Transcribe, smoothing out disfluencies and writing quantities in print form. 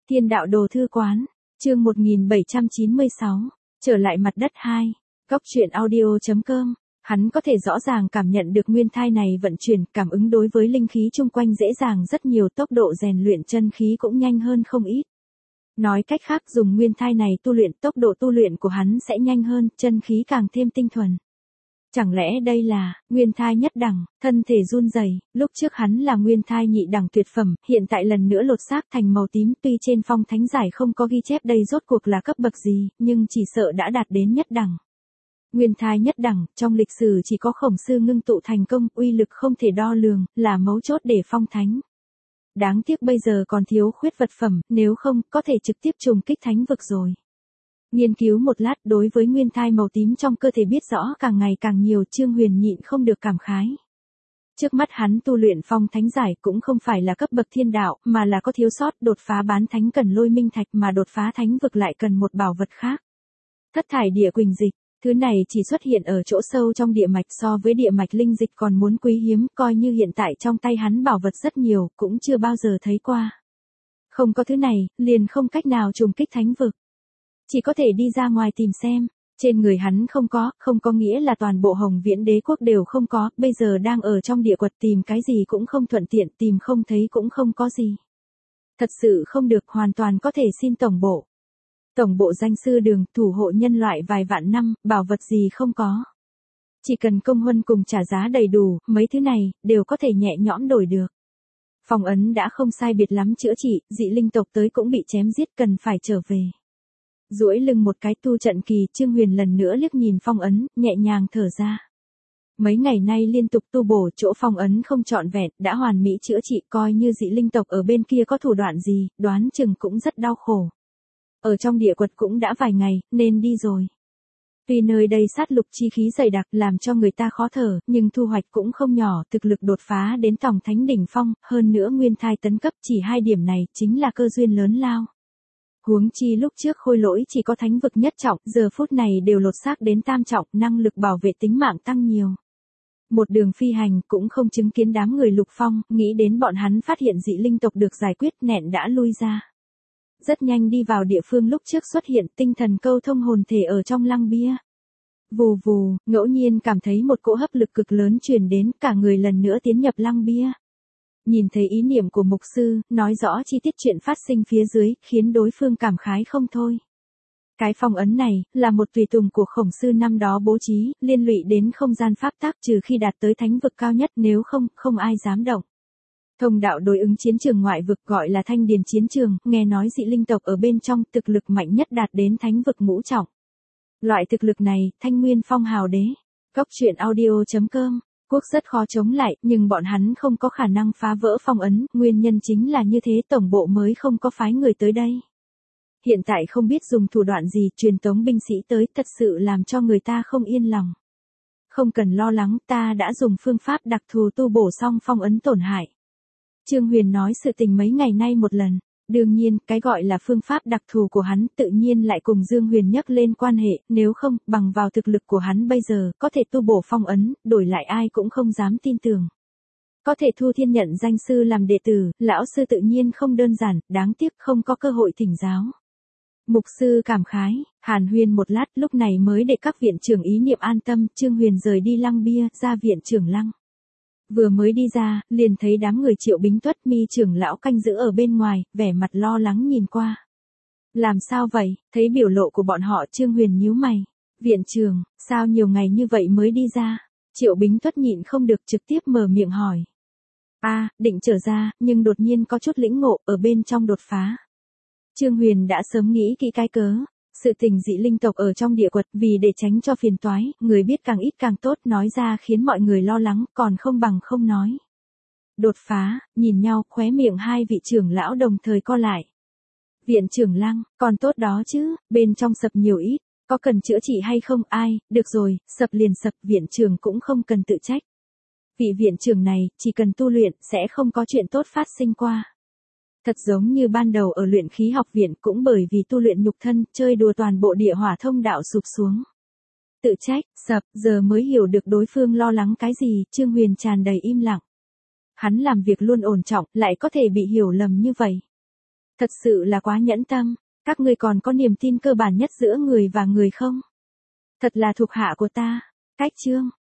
Thiên đạo đồ thư quán, chương 1796, trở lại mặt đất 2, góc truyện audio.com. Hắn có thể rõ ràng cảm nhận được nguyên thai này vận chuyển, cảm ứng đối với linh khí chung quanh dễ dàng rất nhiều, tốc độ rèn luyện chân khí cũng nhanh hơn không ít. Nói cách khác, dùng nguyên thai này tu luyện, tốc độ tu luyện của hắn sẽ nhanh hơn, chân khí càng thêm tinh thuần. Chẳng lẽ đây là nguyên thai nhất đẳng? Thân thể run rẩy, lúc trước hắn là nguyên thai nhị đẳng tuyệt phẩm, hiện tại lần nữa lột xác thành màu tím, tuy trên phong thánh giải không có ghi chép đây rốt cuộc là cấp bậc gì, nhưng chỉ sợ đã đạt đến nhất đẳng. Nguyên thai nhất đẳng, trong lịch sử chỉ có Khổng Sư ngưng tụ thành công, uy lực không thể đo lường, là mấu chốt để phong thánh. Đáng tiếc bây giờ còn thiếu khuyết vật phẩm, nếu không, có thể trực tiếp trùng kích thánh vực rồi. Nghiên cứu một lát, đối với nguyên thai màu tím trong cơ thể biết rõ càng ngày càng nhiều, Trương Huyền nhịn không được cảm khái. Trước mắt hắn tu luyện phong thánh giải cũng không phải là cấp bậc thiên đạo, mà là có thiếu sót, đột phá bán thánh cần lôi minh thạch, mà đột phá thánh vực lại cần một bảo vật khác. Thất thải địa quỳnh dịch, thứ này chỉ xuất hiện ở chỗ sâu trong địa mạch, so với địa mạch linh dịch còn muốn quý hiếm, coi như hiện tại trong tay hắn bảo vật rất nhiều, cũng chưa bao giờ thấy qua. Không có thứ này, liền không cách nào trùng kích thánh vực. Chỉ có thể đi ra ngoài tìm xem, trên người hắn không có nghĩa là toàn bộ Hồng Viễn Đế quốc đều không có, bây giờ đang ở trong địa quật tìm cái gì cũng không thuận tiện, tìm không thấy cũng không có gì. Thật sự không được, hoàn toàn có thể xin tổng bộ. Tổng bộ danh sư đường, thủ hộ nhân loại vài vạn năm, bảo vật gì không có. Chỉ cần công huân cùng trả giá đầy đủ, mấy thứ này, đều có thể nhẹ nhõm đổi được. Phong ấn đã không sai biệt lắm chữa trị, dị linh tộc tới cũng bị chém giết, cần phải trở về. Duỗi lưng một cái tu trận kỳ, Trương Huyền lần nữa liếc nhìn phong ấn, nhẹ nhàng thở ra. Mấy ngày nay liên tục tu bổ, chỗ phong ấn không trọn vẹn, đã hoàn mỹ chữa trị, coi như dị linh tộc ở bên kia có thủ đoạn gì, đoán chừng cũng rất đau khổ. Ở trong địa quật cũng đã vài ngày, nên đi rồi. Tuy nơi đây sát lục chi khí dày đặc làm cho người ta khó thở, nhưng thu hoạch cũng không nhỏ, thực lực đột phá đến tổng thánh đỉnh phong, hơn nữa nguyên thai tấn cấp, chỉ hai điểm này chính là cơ duyên lớn lao. Huống chi lúc trước Khôi Lỗi chỉ có thánh vực nhất trọng, giờ phút này đều lột xác đến tam trọng, năng lực bảo vệ tính mạng tăng nhiều. Một đường phi hành cũng không chứng kiến đám người Lục Phong, nghĩ đến bọn hắn phát hiện dị linh tộc được giải quyết, nẹn đã lui ra. Rất nhanh đi vào địa phương lúc trước xuất hiện, tinh thần câu thông hồn thể ở trong lăng bia. Vù vù, ngẫu nhiên cảm thấy một cỗ hấp lực cực lớn truyền đến, cả người lần nữa tiến nhập lăng bia. Nhìn thấy ý niệm của mục sư, nói rõ chi tiết chuyện phát sinh phía dưới, khiến đối phương cảm khái không thôi. Cái phong ấn này, là một tùy tùng của Khổng Sư năm đó bố trí, liên lụy đến không gian pháp tắc, trừ khi đạt tới thánh vực cao nhất, nếu không, không ai dám động. Thông đạo đối ứng chiến trường ngoại vực gọi là Thanh Điền chiến trường, nghe nói dị linh tộc ở bên trong, thực lực mạnh nhất đạt đến thánh vực ngũ trọng. Loại thực lực này, Thanh Nguyên Phong hào đế. Góc truyện audio.com. Quốc rất khó chống lại, nhưng bọn hắn không có khả năng phá vỡ phong ấn, nguyên nhân chính là như thế, tổng bộ mới không có phái người tới đây. Hiện tại không biết dùng thủ đoạn gì, truyền tống binh sĩ tới, thật sự làm cho người ta không yên lòng. Không cần lo lắng, ta đã dùng phương pháp đặc thù tu bổ xong phong ấn tổn hại. Trương Huyền nói sự tình mấy ngày nay một lần. Đương nhiên, cái gọi là phương pháp đặc thù của hắn tự nhiên lại cùng Dương Huyền nhắc lên quan hệ, nếu không, bằng vào thực lực của hắn bây giờ, có thể tu bổ phong ấn, đổi lại ai cũng không dám tin tưởng. Có thể thu thiên nhận danh sư làm đệ tử, lão sư tự nhiên không đơn giản, đáng tiếc không có cơ hội thỉnh giáo. Mục sư cảm khái, hàn huyên một lát, lúc này mới để các viện trưởng ý niệm an tâm, Trương Huyền rời đi lăng bia, ra viện trưởng lăng. Vừa mới đi ra, liền thấy đám người Triệu Bính Tuất, Mi trưởng lão canh giữ ở bên ngoài, vẻ mặt lo lắng nhìn qua. Làm sao vậy? Thấy biểu lộ của bọn họ, Trương Huyền nhíu mày. Viện trưởng, sao nhiều ngày như vậy mới đi ra? Triệu Bính Tuất nhịn không được trực tiếp mở miệng hỏi. Định trở ra, nhưng đột nhiên có chút lĩnh ngộ, ở bên trong đột phá. Trương Huyền đã sớm nghĩ kỹ cái cớ. Sự tình dị linh tộc ở trong địa quật, vì để tránh cho phiền toái, người biết càng ít càng tốt, nói ra khiến mọi người lo lắng, còn không bằng không nói. Đột phá, nhìn nhau, khóe miệng hai vị trưởng lão đồng thời co lại. Viện trưởng lăng, còn tốt đó chứ, bên trong sập nhiều ít, có cần chữa trị hay không, được rồi, sập liền sập, viện trưởng cũng không cần tự trách. Vị viện trưởng này, chỉ cần tu luyện, sẽ không có chuyện tốt phát sinh qua. Thật giống như ban đầu ở luyện khí học viện, cũng bởi vì tu luyện nhục thân, chơi đùa toàn bộ địa hỏa thông đạo sụp xuống. Tự trách, sập, giờ mới hiểu được đối phương lo lắng cái gì, Trương Huyền tràn đầy im lặng. Hắn làm việc luôn ổn trọng, lại có thể bị hiểu lầm như vậy. Thật sự là quá nhẫn tâm, các ngươi còn có niềm tin cơ bản nhất giữa người và người không? Thật là thuộc hạ của ta. Cách chương